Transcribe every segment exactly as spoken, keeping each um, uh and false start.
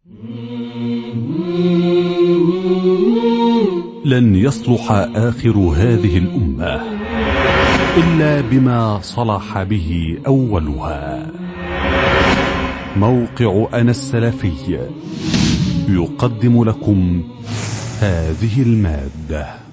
لن يصلح آخر هذه الأمة إلا بما صلح به أولها. موقع أنا السلفي يقدم لكم هذه المادة.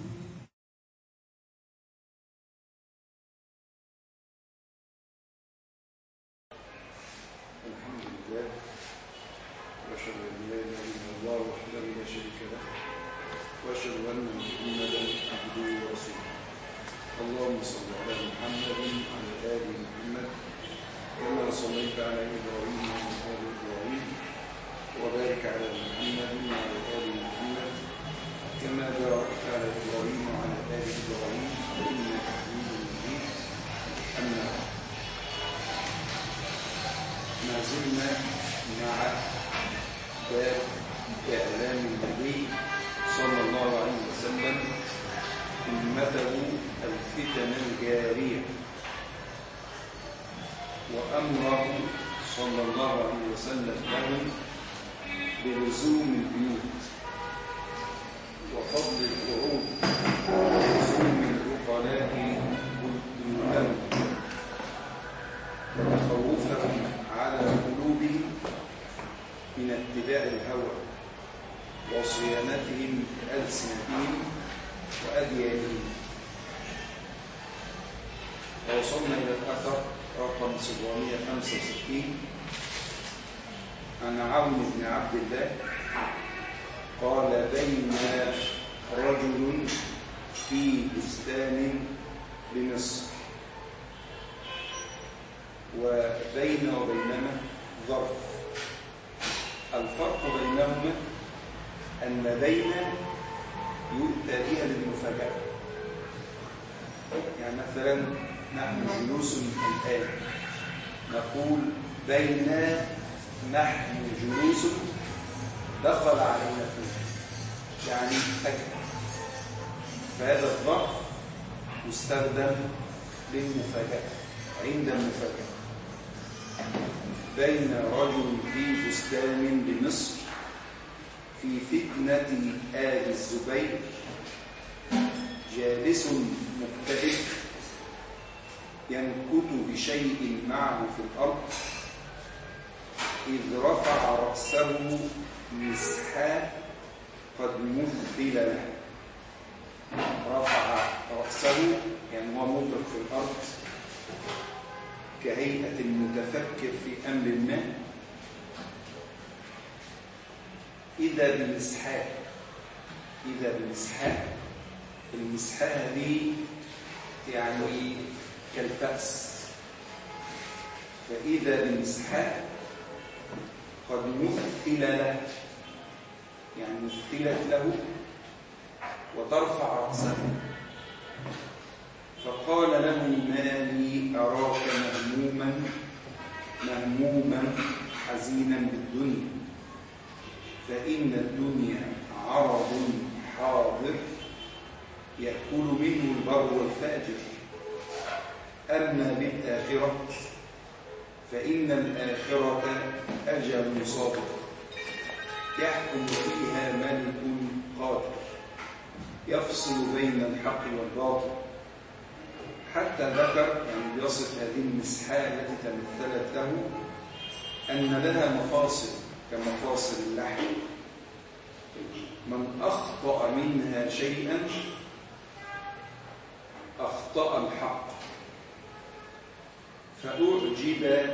فأعجب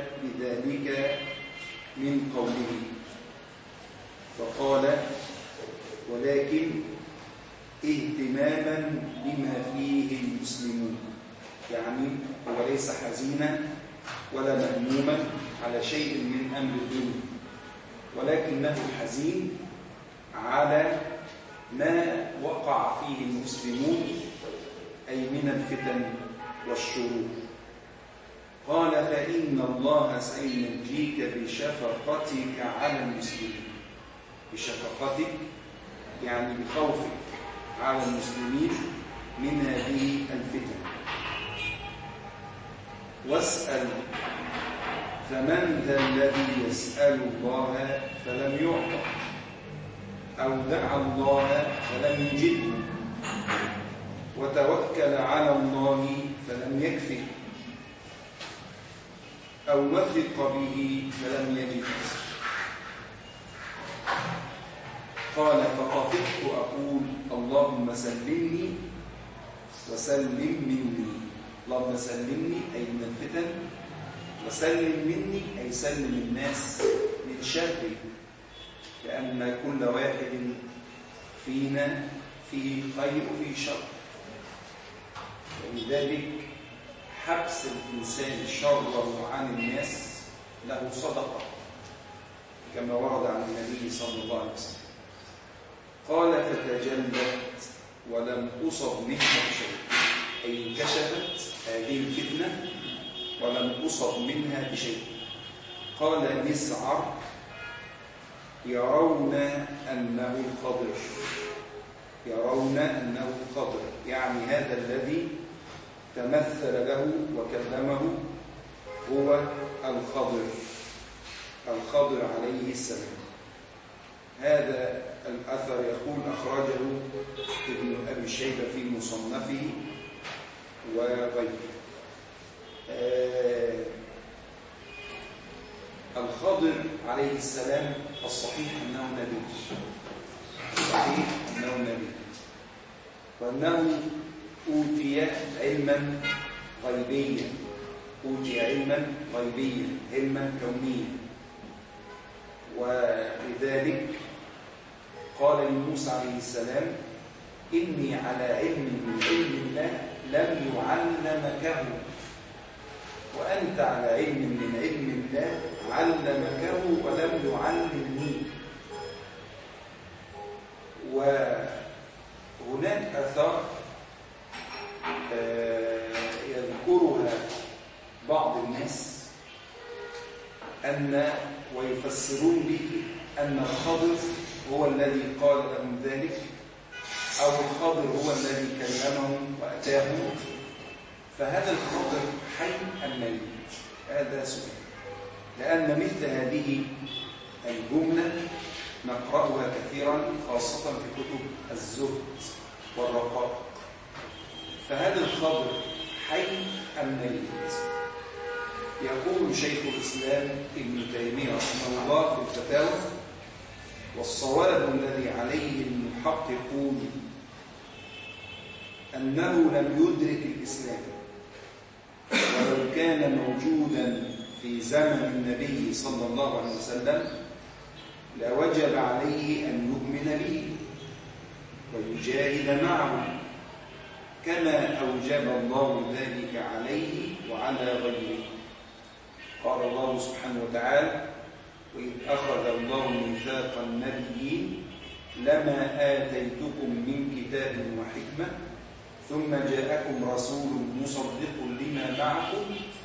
بذلك من قوله فقال ولكن اهتماما بما فيه المسلمون، يعني هو ليس حزينا ولا مهموما على شيء من أمر الدنيا، ولكنه حزين على ما وقع فيه المسلمون أي من الفتن والشرور. قال فإن الله سينجيك بشفقتك على المسلمين، بشفقتك يعني بخوفك على المسلمين من هذه الفتن. واسأل فمن ذا الذي يسأل الله فلم يعطى، أو دعا الله فلم يجبه وتوكل على الله فلم يكفه أو وثق به فلم يجد. قال فخفقت أقول اللهم سلمني وسلم مني. اللهم سلمني أي من الفتن، وسلم مني أي سلم الناس من شره، لأن كل واحد فينا فيه خير وفيه شر، ولذلك حبس الإنسان شره عن الناس له صدقة كما ورد عن النبي صلى الله عليه وسلم. قال فتجلت ولم أصب منها بشيء، أي انكشفت هذه الفتنة ولم أصب منها بشيء. قال مسعر يرون أنه الخضر، يرون أنه الخضر، يعني هذا الذي تمثل له وكلمه هو الخضر، الخضر عليه السلام. هذا الأثر يقول أخرجه ابن أبي شيبة في مصنفه وغيره. آه الخضر عليه السلام الصحيح أنه نبي، الصحيح أنه نبي، وأنه أوتي علما غيبيا، أوتي علما غيبيا، علما كونيا. ولذلك قال لموسى عليه السلام إني على علم من علم الله لم يعلمكه، وأنت على علم من علم الله علمكه ولم يعلمني. وهناك آثار يذكرها بعض الناس أن ويفسرون به أن الخضر هو الذي قال لهم ذلك، أو الخضر هو الذي كلمهم وأتاهم. فهذا الخضر حي أم ميت؟ هذا سؤال، لأن مثل هذه الجملة نقرأها كثيرا خاصة في كتب الزهد والرقائق. فهذا الخضر حي أم ميت؟ يقول شيخ الإسلام ابن تيمية رحمه الله في الفتاوى والصواب الذي عليه المحققون أنه لم يدرك الإسلام، ولو كان موجودا في زمن النبي صلى الله عليه وسلم لوجب عليه أن يؤمن به ويجاهد معه كما أوجب الله ذلك عليه وعلى غيره. قال الله سبحانه وتعالى وإذ أخذ الله ميثاق النبيين لما آتيتكم من كتاب وحكمة ثم جاءكم رسول مصدق لما معكم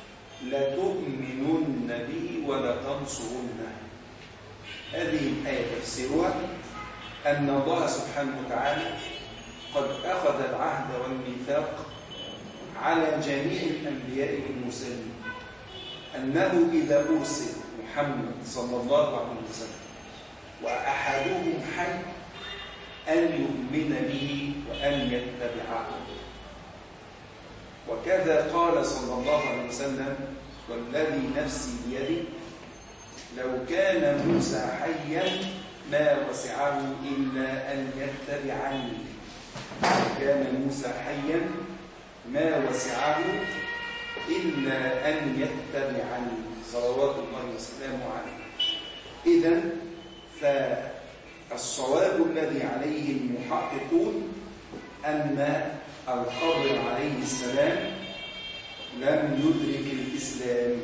لتؤمنن به ولتنصرنه. هذه الآية تفسيرها أن الله سبحانه وتعالى قد أخذ العهد والميثاق على جميع الأنبياء والمرسلين أنه إذا أرسل محمد صلى الله عليه وسلم وأحدهم حي أن يؤمن به وأن يتبعه. وكذا قال صلى الله عليه وسلم والذي نفسي بيده لو كان موسى حيا ما وسعه إلا أن يتبعني. لو كان موسى حيا ما وسعه إلا أن يتبعني صلوات الله وسلامه عليه. إذن فالصواب الذي عليه المحققون أن الخضر عليه السلام لم يدرك الإسلام،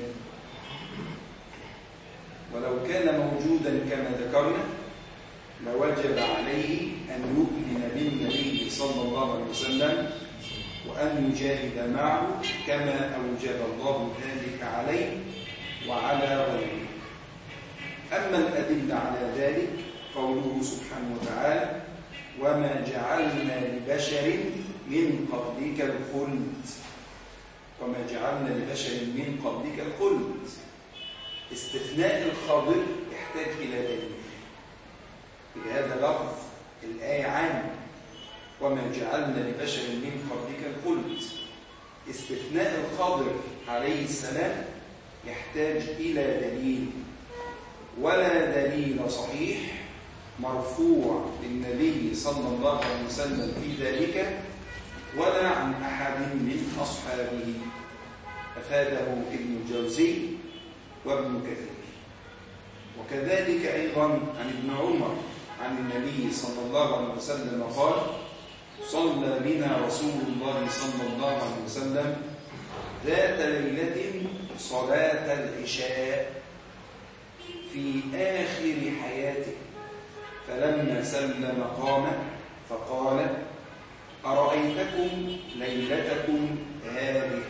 ولو كان موجودا كما ذكرنا لوجب عليه أن يؤمن بالنبي صلى الله عليه وسلم وأن يجاهد معه كما أوجب الله ذلك عليه وعلى غيره. أما الأدلة على ذلك قوله سبحانه وتعالى وما جعلنا لبشر من قبلك الخلد. وما جعلنا لبشر من قبلك الخلد، استثناء الخاضر يحتاج إلى دليل. لهذا لفظ الآية عام، وما جعلنا لبشر من قبلك الخلد. استثناء الخضر عليه السلام يحتاج إلى دليل، ولا دليل صحيح مرفوع للنبي صلى الله عليه وسلم في ذلك ولا عن أحد من أصحابه، أفاده ابن الجوزي وابن كثير. وكذلك أيضا عن ابن عمر عن النبي صلى الله عليه وسلم قال: صلى بنا رسول الله صلى الله عليه وسلم ذات ليلة صلاة العشاء في آخر حياته، فلما سلم قام فقال: أرأيتكم ليلتكم هذه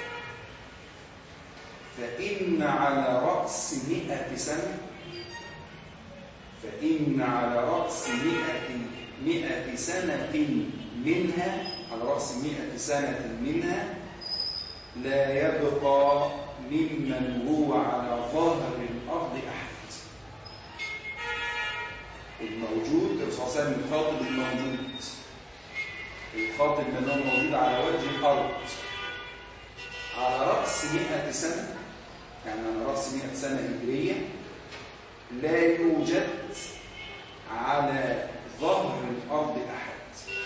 فإن على رأس مئة سنة فإن على رأس مئة مئة سنة منها على رأس مئة سنة منها لا يبقى ممن هو على ظاهر الأرض أحد. الموجود الرسول صلى الله عليه وسلم يخاطب الموجود، يخاطب من هو موجود على وجه الأرض على رأس مئة سنة، يعني على رأس مئة سنة هجرية، لا يوجد على ظهر الأرض أحد.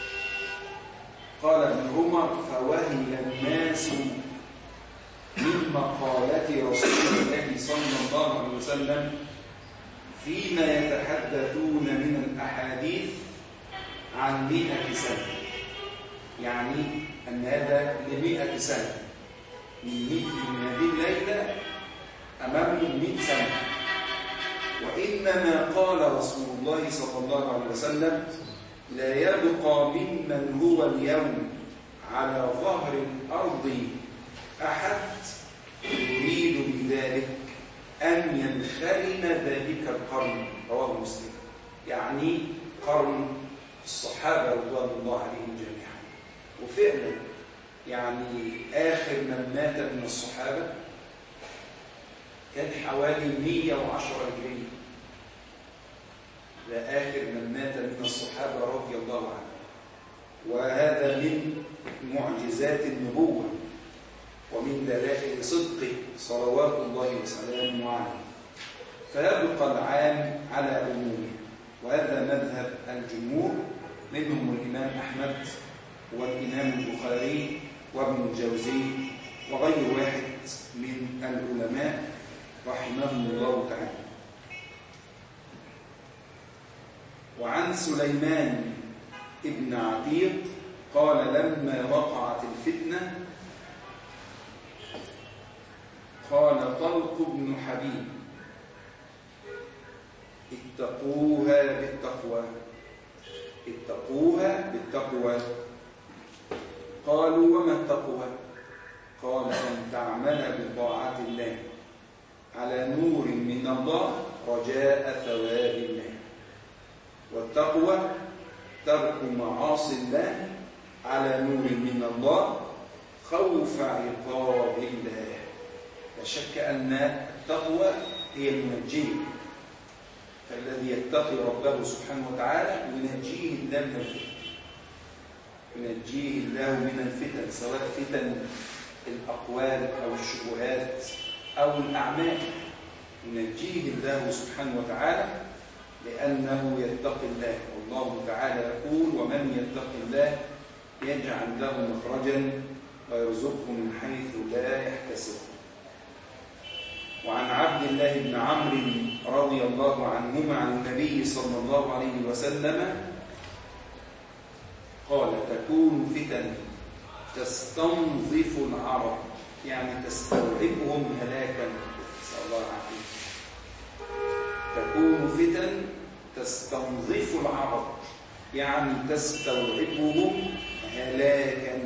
قال ابن عمر: فوهي الناس من مقالة رسول الله صلى الله عليه وسلم فيما يتحدثون من الأحاديث عن مئة سنة، يعني أن هذا لمئة سنة، من هذه الليلة أمامهم مئة سنة. وإنما قال رسول الله صلى الله عليه وسلم: لا يبقى ممن هو اليوم على ظهر الأرض أحد، يريد بذلك أن ينخرم ذلك القرن. رواه مسلم، يعني قرن الصحابة رضوان الله عليهم جميعا. وفعلا يعني آخر من مات من الصحابة كان حوالي مئة وعشرة هجرية، ده آخر من مات من الصحابة رضي الله عنهم. وهذا من معجزات النبوة ومن دلائل صدقه صلوات الله وسلامه عليه. فيبقى العام على عمومه، وهذا مذهب الجمهور، منهم الإمام أحمد والإمام البخاري وابن الجوزي وغير واحد من العلماء رحمهم الله تعالى. وعن سليمان ابن عتيق قال: لما وقعت الفتنة قال طلق بن حبيب: اتقوها بالتقوى اتقوها بالتقوى. قالوا: وما التقوى؟ قال: أن تعمل بطاعة الله على نور من الله رجاء ثواب الله. والتقوى ترك معاصي الله على نور من الله خوف عقاب الله. لا شك أن التقوى هي المنجية، فالذي يتقي ربه سبحانه وتعالى ينجيه الله من الفتن، ينجيه الله من الفتن، سواء فتن الأقوال أو الشبهات أو الأعمال، ينجيه الله سبحانه وتعالى لأنه يتقي الله. والله تعالى يقول: ومن يتق الله يجعل له مخرجا ويرزقه من حيث لا يحتسب. وعن عبد الله بن عمرو رضي الله عنهما عن النبي صلى الله عليه وسلم قال: تكون فتن تستنظف العرب، يعني تستوعبهم هلاكا. نسأل الله العافية. تكون فتن تستنظف العرب، يعني تستوعبهم هلاكا.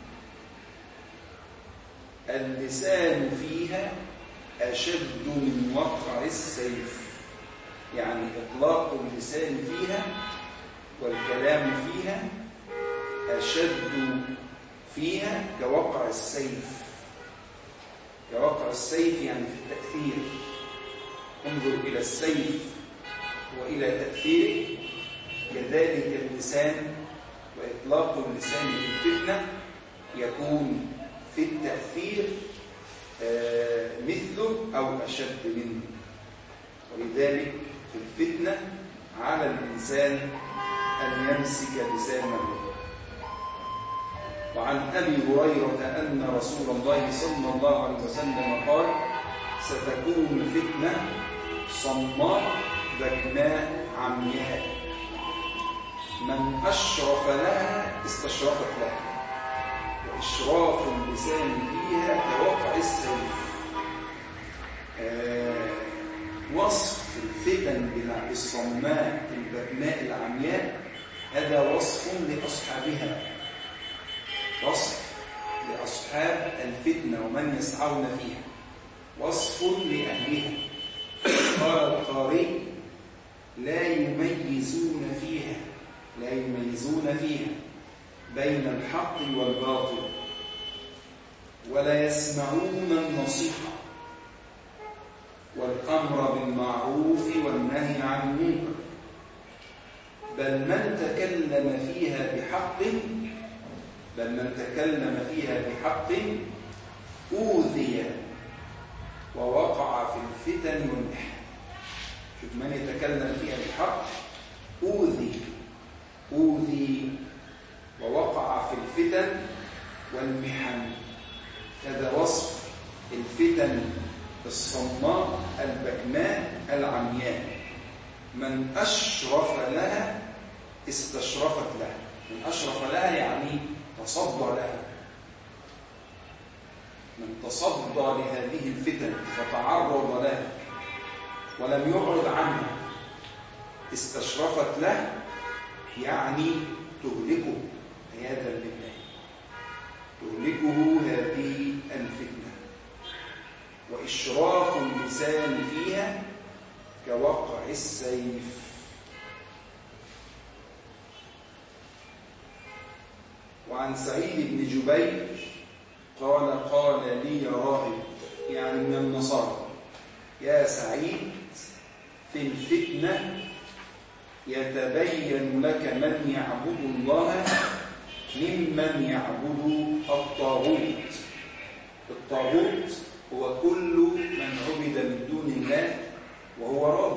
اللسان فيها أشد من وقع السيف، يعني إطلاق اللسان فيها والكلام فيها أشد فيها كوقع السيف. كوقع السيف يعني في التأثير. انظر إلى السيف وإلى تأثيره، كذلك اللسان وإطلاق اللسان للفتنة يكون في التأثير مثله أو أشد منه. ولذلك في الفتنة على الإنسان أن يمسك لسانه. وعن أبي هريرة أن رسول الله صلى الله عليه وسلم قال: ستكون فتنة صماء بكماء عمياء من أشرف لها استشرفت لها، وإشراف اللسان فيها كوقع السيف. آه وصف الفتن بالصماء البكماء العمياء هذا وصف لأصحابها، وصف لأصحاب الفتنة ومن يسعون فيها، وصف لأهلها. قال القارئ: لا يميزون فيها لا يميزون فيها بين الحق والباطل، ولا يسمعون النصيحة والأمر بالمعروف والنهي عن المنكر، بل من تكلم فيها بحق بل من تكلم فيها بحق أوذي ووقع في الفتن والمحن. شوف، من يتكلم فيها بحق أوذي أوذي ووقع في الفتن والمحن. هذا وصف الفتن الصماء البكماء العمياء. من أشرف لها استشرفت لها. من أشرف لها يعني تصدى لها. من تصدى لهذه الفتن فتعرض لها ولم يعرض عنها استشرفت له، يعني تهلكه عياذا بالله، تهلكه هذه الفتنة. وإشراف اللسان فيها كوقع السيف. وعن سعيد بن جبير قال: قال لي راهب، يعني من النصارى: يا سعيد، في الفتنة يتبين لك من يعبد الله ممن يعبد الطاغوت. الطاغوت هو كل من عبد من دون الله وهو راض،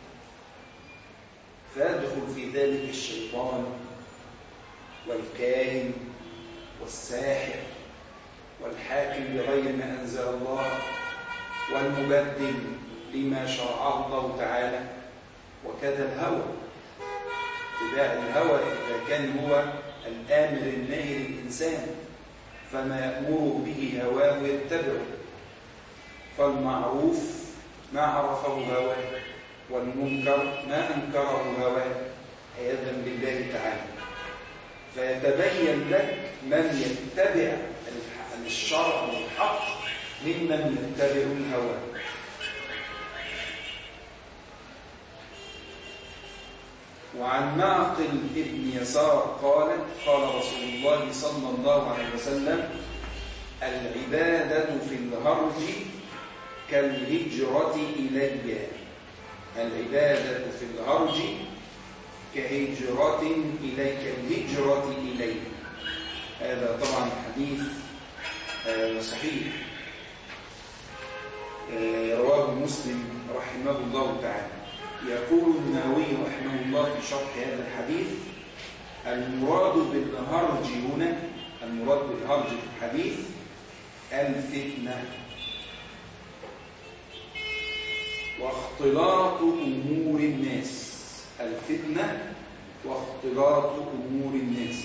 فيدخل في ذلك الشيطان والكاهن والساحر والحاكم بغير ما أنزل الله والمبدل لما شرعه الله تعالى، وكذا الهوى. اتباع الهوى إذا كان هو الآمر الناهي للإنسان فما يأمر به هواه يتبعه. فالمعروف ما عرفه هواه، والمنكر ما أنكره هواه عياذا بالله تعالى. فيتبين لك من يتبع الشرع والحق ممن يتبع الهوى. وعن معقل ابن يسار قال: قال رسول الله صلى الله عليه وسلم: العبادة في الهرج كالهجرة إلي. العبادة في الهرج كهجرة إليك، الهجرة إلي. هذا طبعا حديث صحيح رواه مسلم رحمه الله تعالى. يقول النووي رحمه الله في شرح هذا الحديث: المراد بالهرج هنا، المراد بالهرج في الحديث الفتنة واختلاط أمور الناس. الفتنة واختلاط أمور الناس.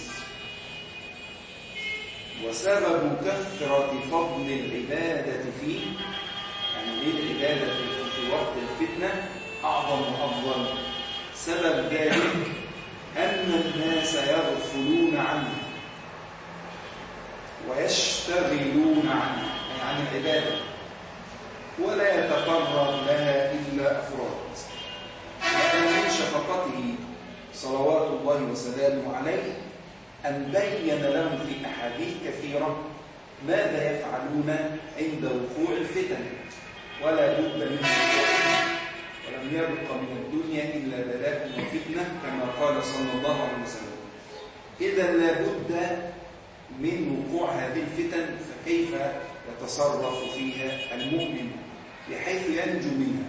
وسبب كثرة فضل العبادة فيه، يعني ليه العبادة في وقت الفتنة أعظم وأفضل؟ سبب ذلك أن الناس يغفلون عنه ويشتغلون عنه، يعني عن العبادة، ولا يتفرغ لها إلا أفراد. لأن من شفقته صلوات الله وسلامه عليه أن بين لهم في أحاديث كثيرة ماذا يفعلون عند وقوع الفتن، ولا بد من الفتن، ولم يبق من الدنيا إلا بلاء وفتنة كما قال صلى الله عليه وسلم. إذا لابد من وقوع هذه الفتن، فكيف يتصرف فيها المؤمن بحيث ينجو منها؟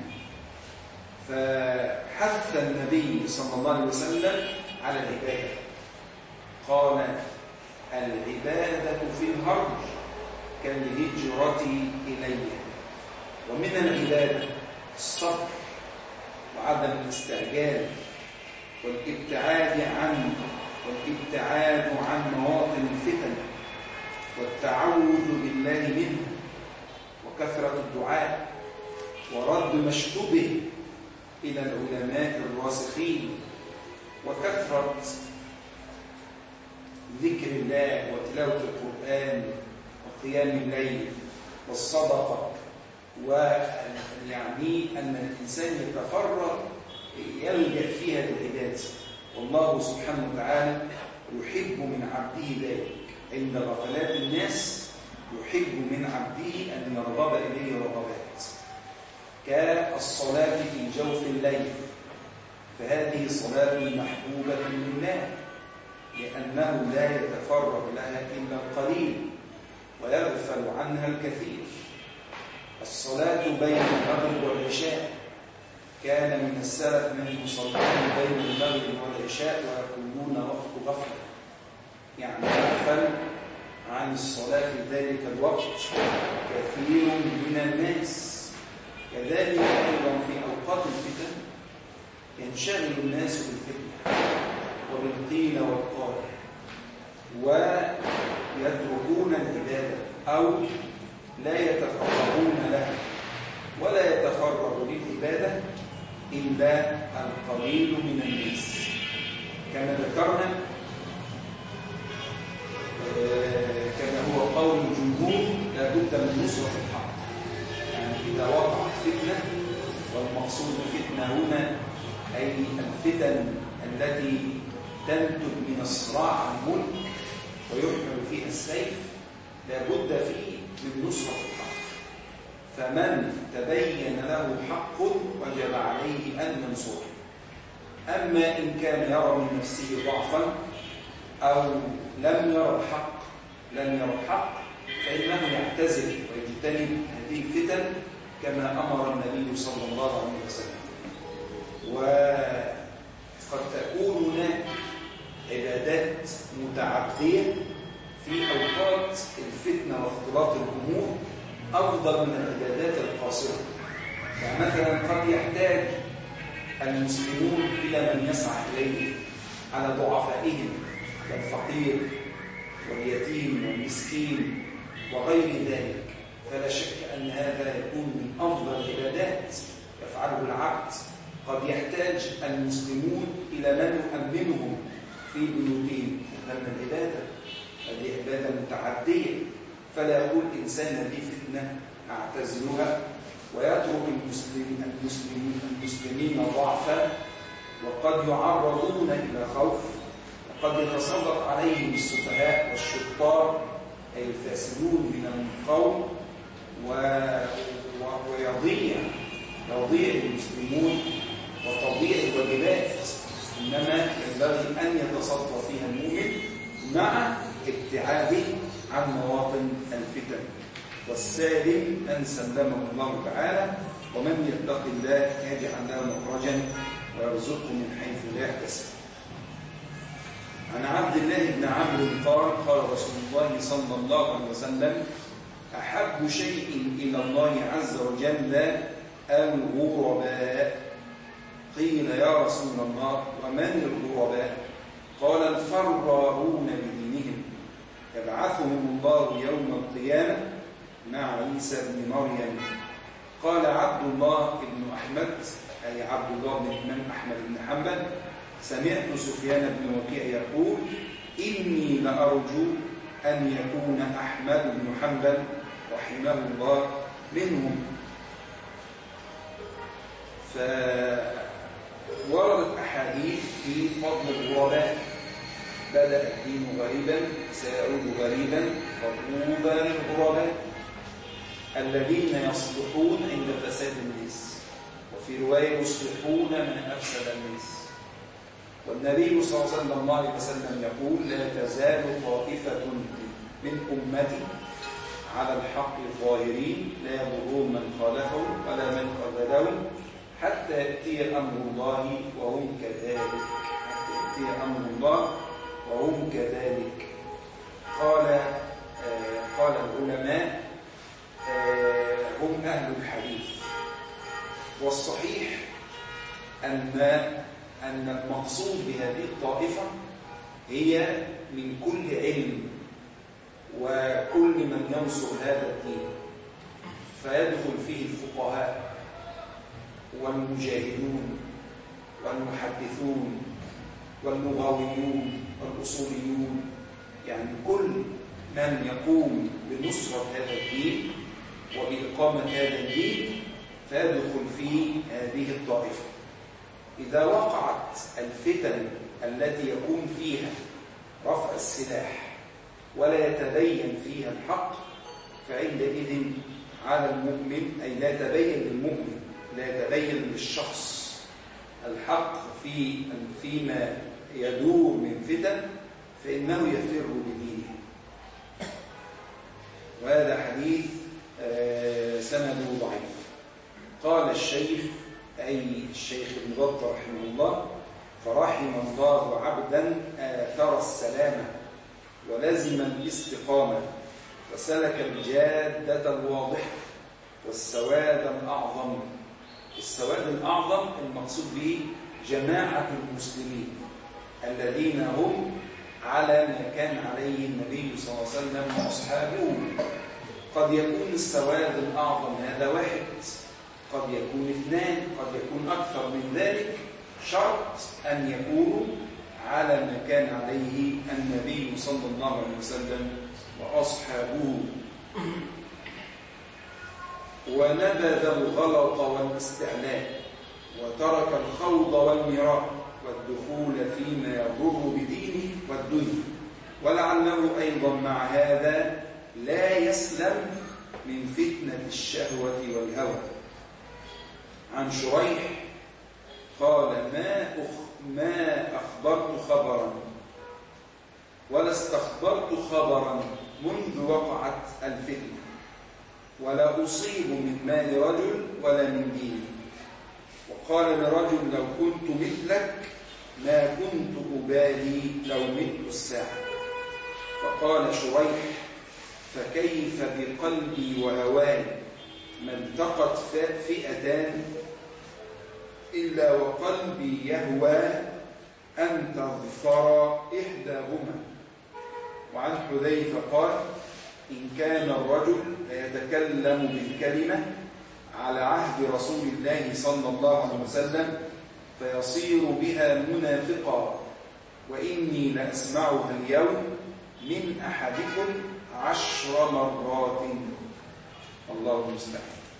فحث النبي صلى الله عليه وسلم على العبادة، قال العبادة في الهرج كالهجرة إلي. ومن العبادة الصبر وعدم الاستعجال والابتعاد عنه والابتعاد عن مواطن الفتن والتعوذ بالله منه وكثرة الدعاء ورد ما اشتبه إلى العلماء الراسخين وكثرة ذكر الله وتلاوة القرآن وقيام الليل والصدقة، ويعني أن الإنسان يتفرغ يلجأ فيها للعبادة، والله سبحانه وتعالى يحب من عبده ذلك. عند غفلات الناس يحب من عبده أن يرغب إليه رغبات كالصلاة في جوف الليل، فهذه صلاة محبوبة لله لأنه لا يتفرغ لها إلا القليل ويغفل عنها الكثير. الصلاة بين المغرب والعشاء، كان من السلف من يصلون بين المغرب والعشاء ويقولون وقت غفلة، يعني يغفل عن الصلاة في ذلك الوقت كثير من الناس. كذلك أيضا في أوقات الفتن ينشغل الناس بالفتنة وبالقيل والقال ويتركون العبادة أو لا يتفرغون لها، ولا يتفرغ للعبادة إلا القليل من الناس. كما ذكرنا كما هو قول الجمهور لا بد من نصرة الحق، يعني إذا وقعت فتنة، والمقصود فتنة هنا أي الفتن التي تنتج من الصراع عن الملك ويحمل فيها السيف، لا بد فيه من نصرة الحق. فمن تبين له الحق وجب عليه أن ينصره. أما إن كان يرى من نفسه ضعفا أو لم يرى الحق لم يرى الحق فإنه يعتزل ويجتنب هذه الفتن كما أمر النبي صلى الله عليه وسلم. وقد تكون هناك عبادات متعدية في أوقات الفتنة واختلاط الأمور أفضل من العبادات القاصرة. يعني مثلا قد يحتاج المسلمون إلى من يسعى إليه على ضعفائهم كالفقير واليتيم والمسكين وغير ذلك، فلا شك أن هذا يكون من أفضل العبادات يفعله العبد. قد يحتاج المسلمون إلى من يؤمنهم في بيوتهم، هذا من العبادة، هذه عبادة متعدية. فلا يقول إنسان هذه فتنة أعتزلها ويترك المسلمين المسلمين المسلمين ضعفا وقد يعرضون إلى خوف، وقد يتسلط عليهم السفهاء والشطار أي الفاسدون من القوم ويضيع يضيع المسلمون وتضيع الواجبات. إنما ينبغي أن يتصدى فيها المؤمن مع ابتعاده عن مواطن الفتن، والسالم من سلمه الله تعالى، ومن يتق الله يجعل له مخرجا ويرزقه من حيث لا يحتسب. عن عبد الله بن عمرو قال قال رسول الله صلى الله عليه وسلم: أحب شيء إلى الله عز وجل الغرباء. قيل يا رسول الله ومن الغرباء؟ قال: الفرارون بدينهم يبعثهم الله يوم القيامة مع عيسى بن مريم. قال عبد الله بن أحمد أي عبد الله بن الإمام أحمد بن حنبل: سمعت سفيان بن وكيع يقول: إني لأرجو أن يكون أحمد بن حنبل رحمه الله منهم. فوردت أحاديث في فضل الغرباء: بدأ الدين غريبا سيعود غريبا فطوبى للغرباء الذين يصلحون عند فساد الناس، وفي رواية يصلحون من أفسد الناس. والنبي صلى الله عليه وسلم يقول: لا تزال طائفة من أمتي على الحق ظاهرين لا يضرهم من خالفهم ولا من خذلهم حتى يأتي أمر الله وهم كذلك. حتى يأتي أمر الله وهم كذلك. قال آه قال العلماء آه هم أهل الحديث. والصحيح أن أن المقصود بهذه الطائفة هي من كل علم وكل من ينصر هذا الدين، فيدخل فيه الفقهاء والمجاهدون والمحدثون واللغويون والأصوليون، يعني كل من يقوم بنصرة هذا الدين وبإقامة هذا الدين فيدخل في هذه الطائفة. إذا وقعت الفتن التي يكون فيها رفع السلاح ولا يتبين فيها الحق، فعندئذ على المؤمن، أي لا يتبين للمؤمن، لا يتبين للشخص الحق في فيما يدور من فتن، فإنه يفر بدينه. وهذا حديث سنده ضعيف. قال الشيخ، أي الشيخ ابن بطة رحمه الله: فرحم الله عبدا آثر السلامة ولزم الاستقامة وسلك الجادة الواضحة والسواد الأعظم. السواد الأعظم المقصود به جماعة المسلمين الذين هم على ما كان عليه النبي صلى الله عليه وسلم وأصحابه. قد يكون السواد الأعظم هذا واحد، قد يكون اثنان، قد يكون أكثر من ذلك، شرط أن يكونوا على ما كان عليه النبي صلى الله عليه وسلم وأصحابه. ونبذ الغلط والاستعلاء وترك الخوض والمراء والدخول فيما يضر بدينه والدنيا، ولعله أيضا مع هذا لا يسلم من فتنة الشهوة والهوى. عن شريح قال: ما أخ ما أخبرت خبرا ولا استخبرت خبرا منذ وقعت الفتنة، ولا أصيب من مال رجل ولا من دينه. وقال لرجل: لو كنت مثلك ما كنت أبالي لو مت الساعة. فقال شريح: فكيف بقلبي وهواي ما التقت فئتان إلا وقلبي يهوى أن تظفر إحداهما. وعن حذيفة قال: إن كان الرجل ليتكلم بالكلمة على عهد رسول الله صلى الله عليه وسلم فيصير بها منافقا، وإني لأسمعها اليوم من أحدكم عشر مرات. الله المستعان.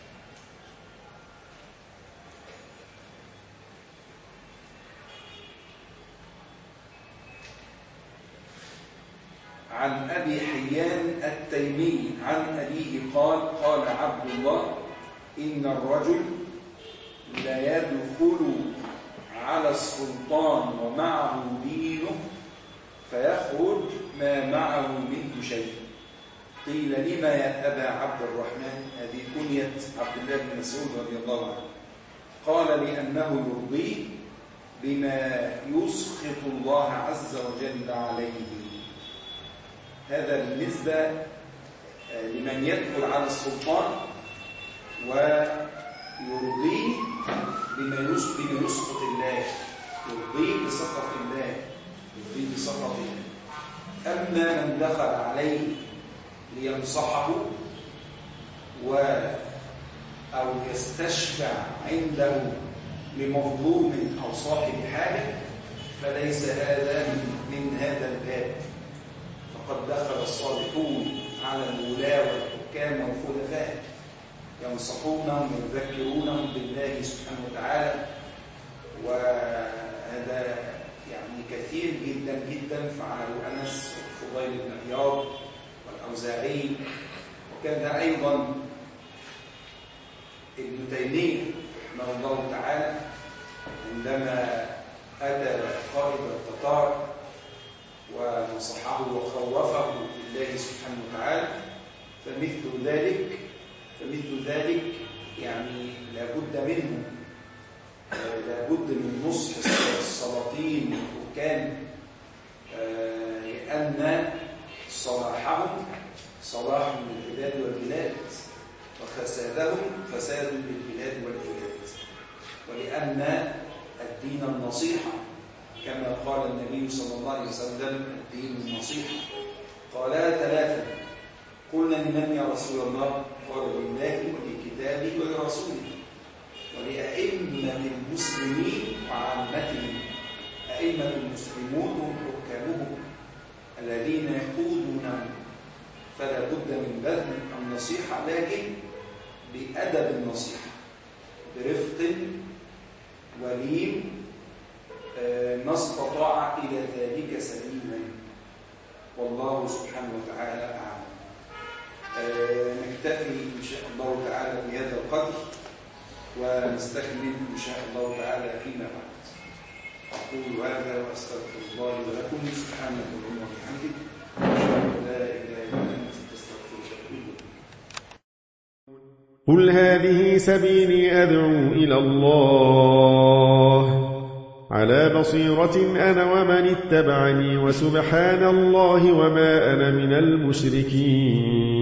عن أبي حيان التيمي عن أبيه قال: قال عبد الله: إن الرجل لا يدخل على السلطان ومعه دينه فيخرج ما معه منه شيء. قيل: لما يا أبا عبد الرحمن؟ هذه كنية عبد الله بن مسعود رضي الله عنه. قال: لأنه يرضيه بما يسخط الله عز وجل عليه. هذا بالنسبة لمن يدخل على السلطان ويرضيه بما يسخط الله، يرضيه بسخط الله، يرضيه بسخطه. أما من دخل عليه لينصحه و أو يستشفع عنده لمظلوم أو صاحب حاجة فليس هذا من, من هذا الباب. فقد دخل الصالحون على الولاة والحكام والخلفاء ينصحونهم ويذكرونهم بالله سبحانه وتعالى، وهذا يعني كثير جدا جدا فعله أنس والفضيل بن عياض والأوزاعي، وكان أيضا ابن تيمية رحمه الله تعالى عندما أتى قائد التتار ونصحه وخوفه بالله سبحانه وتعالى، فمثل ذلك فمثل ذلك يعني لابد منه، لابد من نصح السلاطين والحكام، لأن صلاحهم صلاح للعباد والبلاد، وفسادهم فساد للبلاد والعباد، ولأن الدين النصيحة كما قال النبي صلى الله عليه وسلم: الدين النصيحة. قالا ثلاثة: قلنا لمن يا رسول الله؟ قال: لله ولكتابه ولرسوله ولأئمة المسلمين وعامتهم. أئمة المسلمون هم حكامهم الذين يقودونهم، فلا بد من بذل النصيحة، لكن بأدب النصيحة، برفق ولين، ما استطاع إلى ذلك سليما، والله سبحانه وتعالى أعلم. نكتفي إن شاء الله تعالى بهذا القدر، ونستكمل إن شاء الله تعالى فيما بعد. أقول هذا وأستغفر الله ولكم. سبحانك اللهم وبحمدك، أشهد أن لا إله إلا أنت، أستغفرك وأتوب إليك. قل هذه سبيلي أدعو إلى الله على بصيرة أنا ومن اتبعني، وسبحان الله وما أنا من المشركين.